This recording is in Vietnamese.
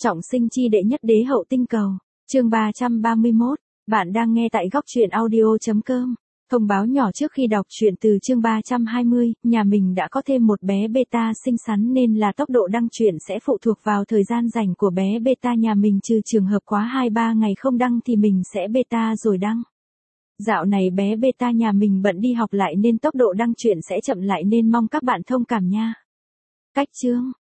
Trọng sinh chi đệ nhất đế hậu tinh cầu. Chương 331. Bạn đang nghe tại góc truyện audio.com. Thông báo nhỏ trước khi đọc truyện từ chương 320, nhà mình đã có thêm một bé beta xinh xắn nên là tốc độ đăng truyện sẽ phụ thuộc vào thời gian rảnh của bé beta nhà mình, trừ trường hợp quá 2-3 ngày không đăng thì mình sẽ beta rồi đăng. Dạo này bé beta nhà mình bận đi học lại nên tốc độ đăng truyện sẽ chậm lại nên mong các bạn thông cảm nha. Cách chương.